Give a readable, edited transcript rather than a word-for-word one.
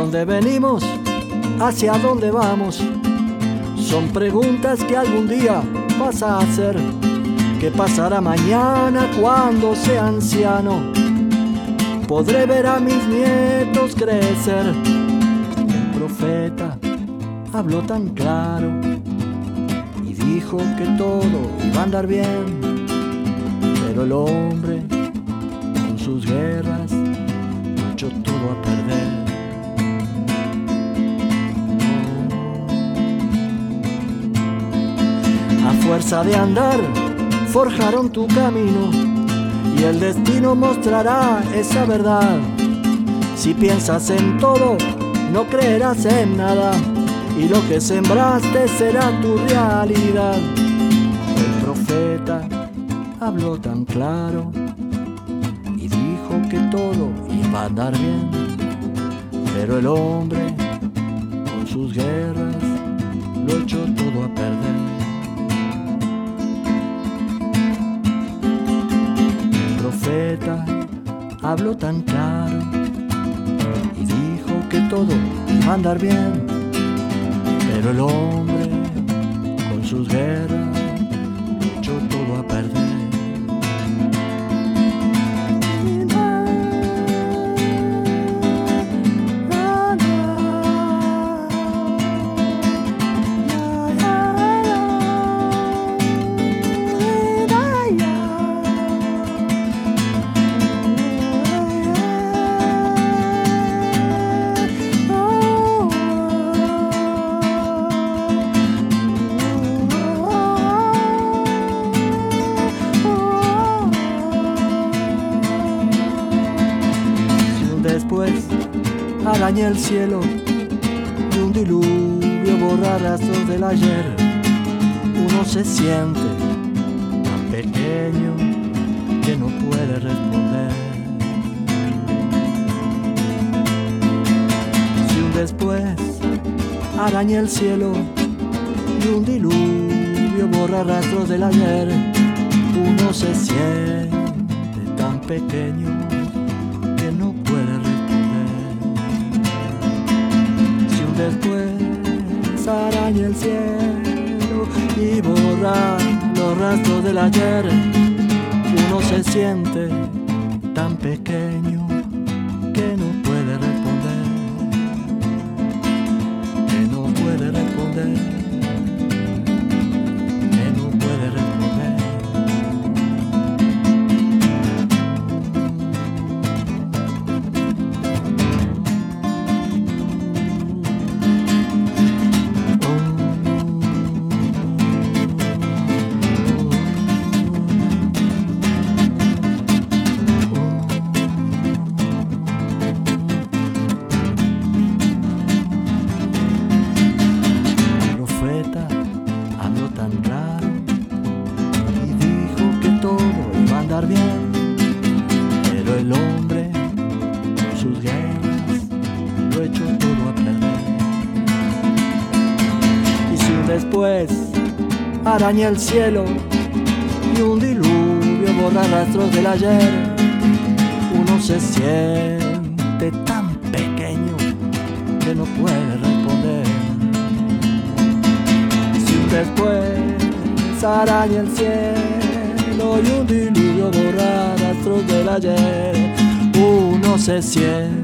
dónde venimos? ¿Hacia dónde vamos? Son preguntas que algún día vas a hacer. ¿Qué pasará mañana cuando sea anciano? ¿Podré ver a mis nietos crecer? El profeta habló tan claro y dijo que todo iba a andar bien, pero el hombre con sus guerras lo echó todo a perder. A fuerza de andar forjaron tu camino y el destino mostrará esa verdad. Si piensas en todo, no creerás en nada, y lo que sembraste será tu realidad. El profeta habló tan claro y dijo que todo iba a andar bien, pero el hombre con sus guerras lo echó todo a perder. El profeta habló tan claro y dijo que todo iba a andar bien, pero el hombre con sus guerras lo echó todo a perder. Después araña el cielo y un diluvio borra rastros del ayer. Uno se siente tan pequeño que no puede responder. Si un después araña el cielo y un diluvio borra rastros del ayer, uno se siente tan pequeño que no puede responder. Si un después araña el cielo y borra los rastros del ayer, uno se siente tan pequeño que no puede responder, que no puede responder, que no puede responder. Habló tan claro y dijo que todo iba a andar bien, pero el hombre con sus guerras lo echó todo a perder. Y si un después araña el cielo y un diluvio borra rastros del ayer, uno se siente tan pequeño que no puede responder. Después araña el cielo y un diluvio borra rastros del ayer, uno se siente